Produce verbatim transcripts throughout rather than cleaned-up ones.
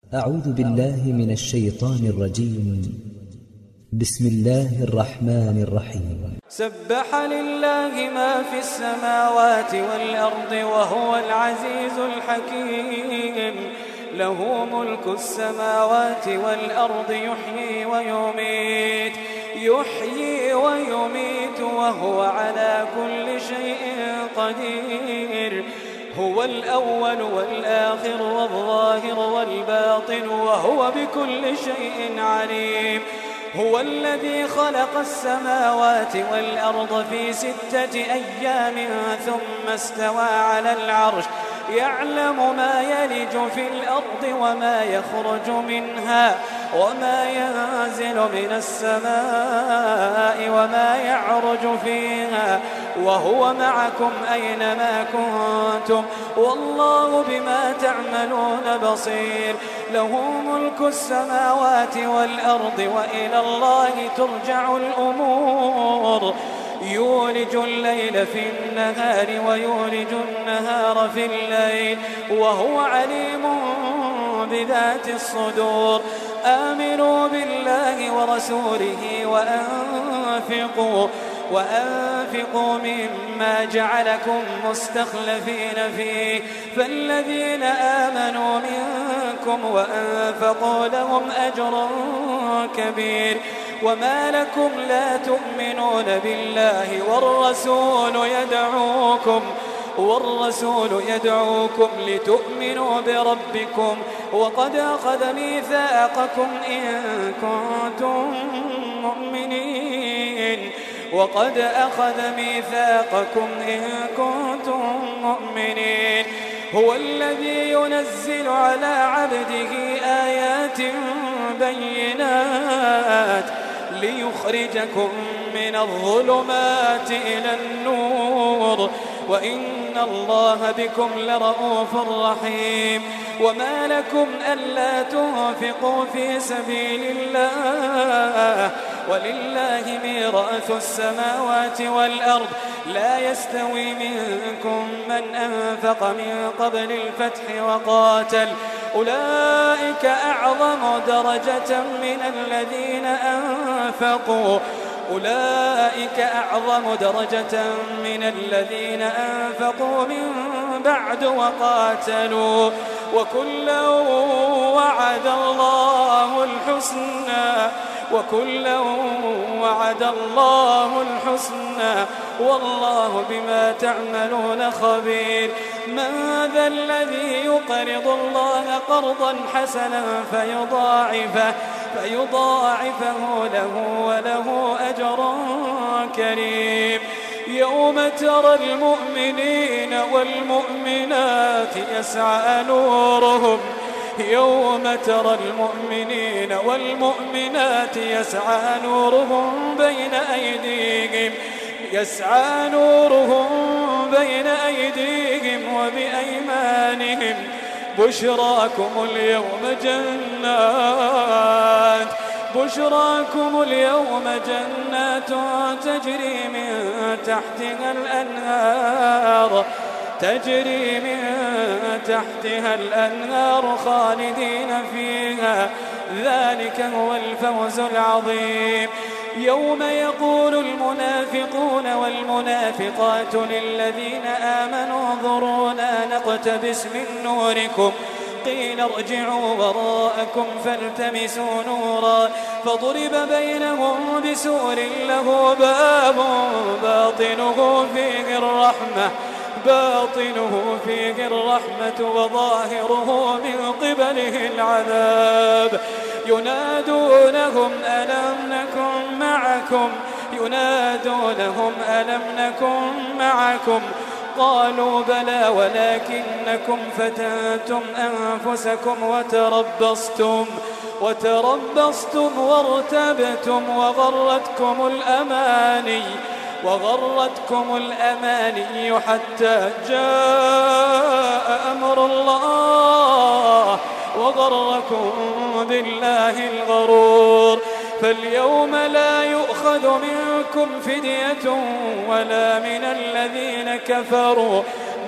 أعوذ بالله من الشيطان الرجيم. بسم الله الرحمن الرحيم. سبح لله ما في السماوات والأرض وهو العزيز الحكيم. له ملك السماوات والأرض يحيي ويميت يحيي ويميت وهو على كل شيء قدير. هو الأول والآخر والظاهر والباطن وهو بكل شيء عليم. هو الذي خلق السماوات والأرض في ستة أيام ثم استوى على العرش يعلم ما يلج في الأرض وما يخرج منها وما ينزل من السماء وما يعرج فيها وهو معكم أينما كنتم والله بما تعملون بصير. له ملك السماوات والأرض وإلى الله ترجع الأمور. يولج الليل في النهار ويولج النهار في الليل وهو عليم بذات الصدور. آمنوا بالله ورسوله وأنفقوا وأنفقوا مما جعلكم مستخلفين فيه فالذين آمنوا منكم وأنفقوا لهم أجر كبير. وما لكم لا تؤمنون بالله والرسول يدعوكم والرسول يدعوكم لتؤمنوا بربكم وقد أخذ ميثاقكم إن كنتم مؤمنين وقد أخذ ميثاقكم إن كنتم مؤمنين. هو الذي ينزل على عبده آيات بينات ليخرجكم من الظلمات إلى النور وإن الله بكم لرؤوف رحيم. وما لكم ألا تنفقوا في سبيل الله ولله ميراث السماوات والأرض لا يستوي منكم من أنفق من قبل الفتح وقاتل أولئك أعظم درجة من الذين أنفقوا أولئك أعظم درجة من الذين أنفقوا من بعد وقاتلوا وكلا وعد الله الحسنى وكلا وعد الله الحسنى والله بما تعملون خبير. من ذا الذي يقرض الله قرضا حسنا فيضاعفه فيضاعفه له وله أجر كريم. يوم ترى المؤمنين والمؤمنات يسعى نورهم يوم ترى المؤمنين والمؤمنات يسعى نورهم بين أيديهم يسعى نورهم بين أيديهم وبأيمانهم بشراكم اليوم جنات بشراكم اليوم جنات تجري من تحتها الأنهار تجري من تحتها الأنهار خالدين فيها ذلك هو الفوز العظيم. يوم يقول المنافقون والمنافقات للذين آمنوا انظرونا نقتبس من نوركم قيل ارجعوا وراءكم فالتمسوا نورا فضرب بينهم بسور له باب باطنه فيه الرحمة باطنه فيه الرحمة وظاهره من قبله العذاب. ينادونهم ألم نكن معكم ينادونهم ألم نكن معكم قالوا بلى ولكنكم فتنتم أنفسكم وتربصتم وتربصتم وارتبتم وغرتكم الأماني وغرتكم الأماني حتى جاء أمر الله وغركم بالله الغرور. فاليوم لا يؤخذ منكم فدية ولا من الذين كفروا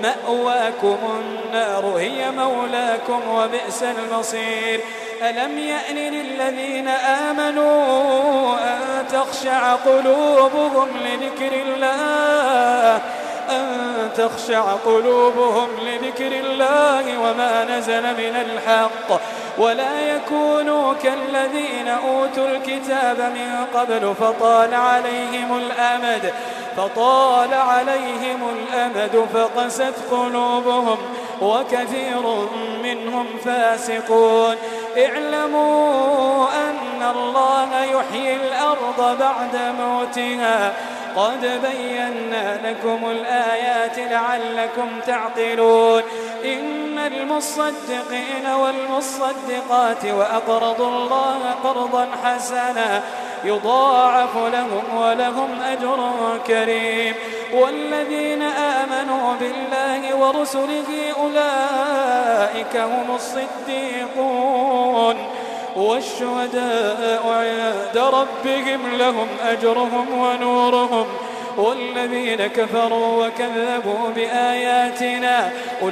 مأواكم النار هي مولاكم وبئس المصير. ألم يأن للذين آمنوا أن تخشع قلوبهم لذكر الله أن تخشع قلوبهم لذكر الله وما نزل من الحق ولا يكونوا كالذين أوتوا الكتاب من قبل فطال عليهم الأمد فطال عليهم الأمد فقست قلوبهم وكثير منهم فاسقون. اعلموا أن الله يحيي الأرض بعد موتها قد بينا لكم الآيات لعلكم تعقلون. إن المصدقين والمصدقات وأقرضوا الله قرضا حسنا يضاعف لهم ولهم أجر كريم. والذين آمنوا بالله ورسله أولئك هم الصديقون والشهداء عند ربهم لهم أجرهم ونورهم. والذين كفروا وكذبوا بآياتنا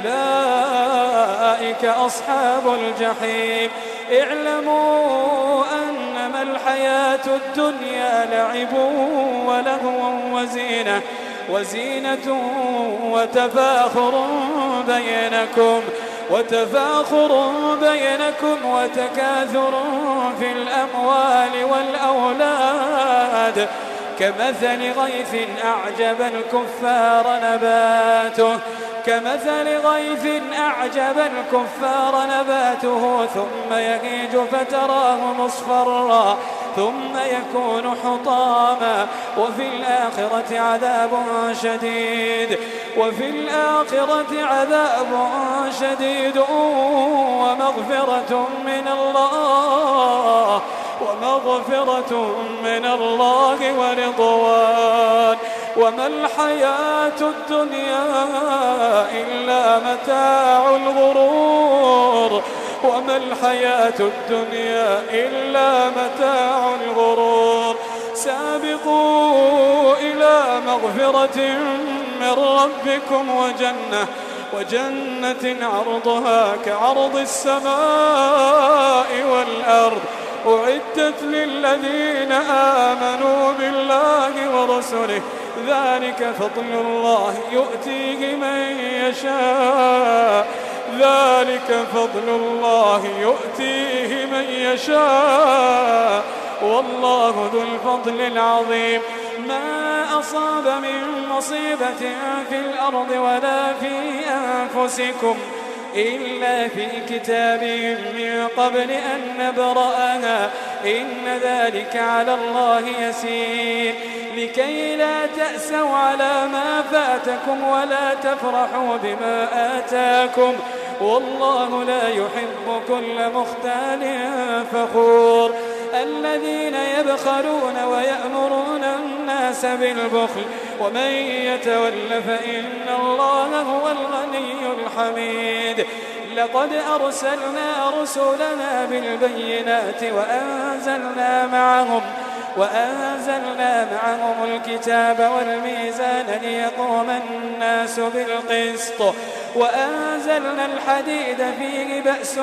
أولئك أصحاب الجحيم. اعلموا أنما الحياة الدنيا لعب ولهو وزينة وزينة وتفاخر بينكم وتفاخر بينكم وتكاثر في الأموال والأولاد كمثل غيث أعجب الكفار نباته كمثل غيث أعجب الكفار نباته ثم يهيج فتراه مصفرا ثم يكون حطاما وفي الآخرة عذاب شديد وفي الآخرة عذاب شديد ومغفرة من الله ومغفرة من الله ورضوان. وما الحياة الدنيا إلا متاع الغرور وما الحياة الدنيا إلا متاع الغرور. سابقوا إلى مغفرة من ربكم وجنة وجنة عرضها كعرض السماء والأرض أعدت للذين آمنوا بالله ورسله ذلك فضل الله يؤتيه من يشاء ذلك فضل الله يؤتيه من يشاء والله ذو الفضل العظيم. ما أصاب من مصيبة في الأرض ولا في أنفسكم إلا في كتاب من قبل أن نبرأها إن ذلك على الله يسير. لكي لا تأسوا على ما فاتكم ولا تفرحوا بما آتاكم والله لا يحب كل مختال فخور. الذين يبخلون ويأمرون الناس بالبخل ومن يتول فإن الله هو الغني الحميد. لقد أرسلنا رسلنا بالبينات وأنزلنا معهم وأنزلنا معهم الكتاب والميزان ليقوم الناس بالقسط وأنزلنا الحديد فيه بأس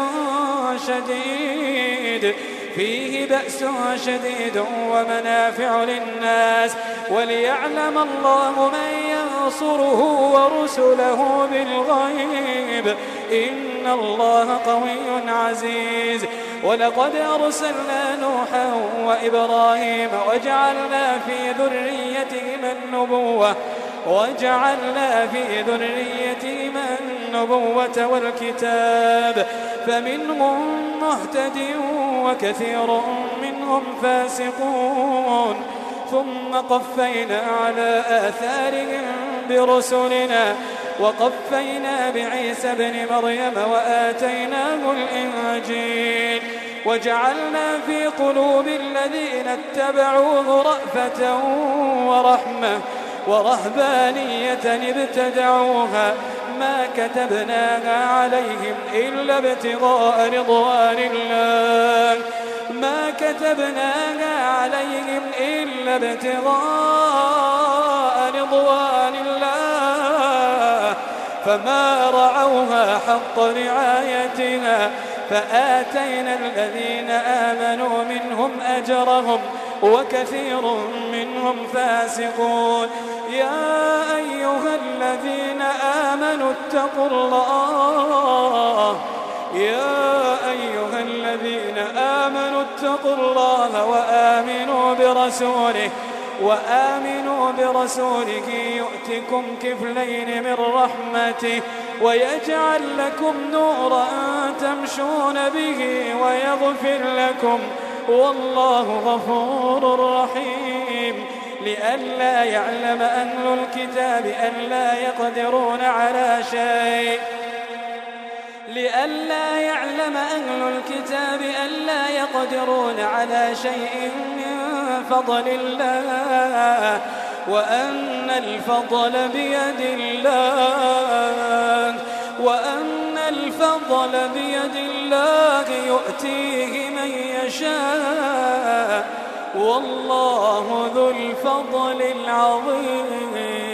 شديد فيه بأس شديد ومنافع للناس وليعلم الله من ينصره ورسله بالغيب إن الله قوي عزيز. ولقد أرسلنا نوحا وإبراهيم وجعلنا في ذريتهما النبوة وجعلنا في ذريتهما النبوة والكتاب فمنهم مهتد وكثير منهم فاسقون. ثم قفينا على آثارهم برسلنا وقفينا بعيسى ابن مريم وآتيناه الإنجيل وجعلنا في قلوب الذين اتبعوه رأفة ورحمة ورهبانية ابتدعوها ما كتبناها عليهم إلا ابتغاء رضوان الله ما كتبناها عليهم إلا ابتغاء رضوان الله فما رعوها حق رعايتها فآتينا الذين آمنوا منهم أجرهم وكثير منهم فاسقون. يا أيها الذين آمنوا اتقوا الله يا أيها الذين آمنوا اتقوا الله وآمنوا برسوله وآمنوا برسوله يؤتكم كفلين من رحمته ويجعل لكم نورا تمشون به ويغفر لكم والله غفور رحيم. لئلا يعلم أهل الكتاب ألا يقدرون على شيء لئلا يعلم أهل الكتاب ألا يقدرون على شيء من فضل الله وأن الفضل بيد الله وأن الفضل بيد الله يؤتيه من يشاء والله ذو الفضل العظيم.